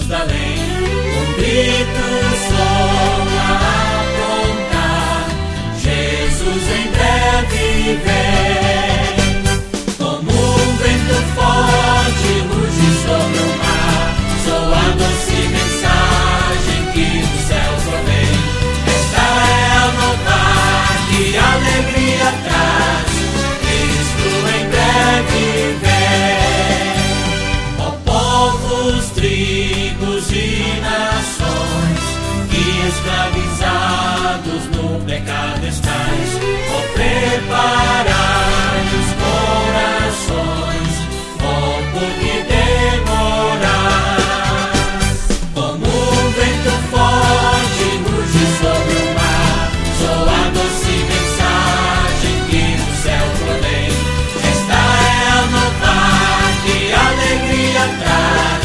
Jerusalém, um grito soa a apontar, Jesus em breve vem. Como um vento forte ruge sobre o mar, soa a doce mensagem que do céu provém. Esta é a nova que alegria traz, Cristo em breve vem. Ó povos, tribos e nações, que escravizados no pecado estáis, ó preparai os corações, ó por que demorais? Como um vento forte ruge sobre o mar, soa a doce mensagem que do céu provém. Esta é a nova que alegria traz,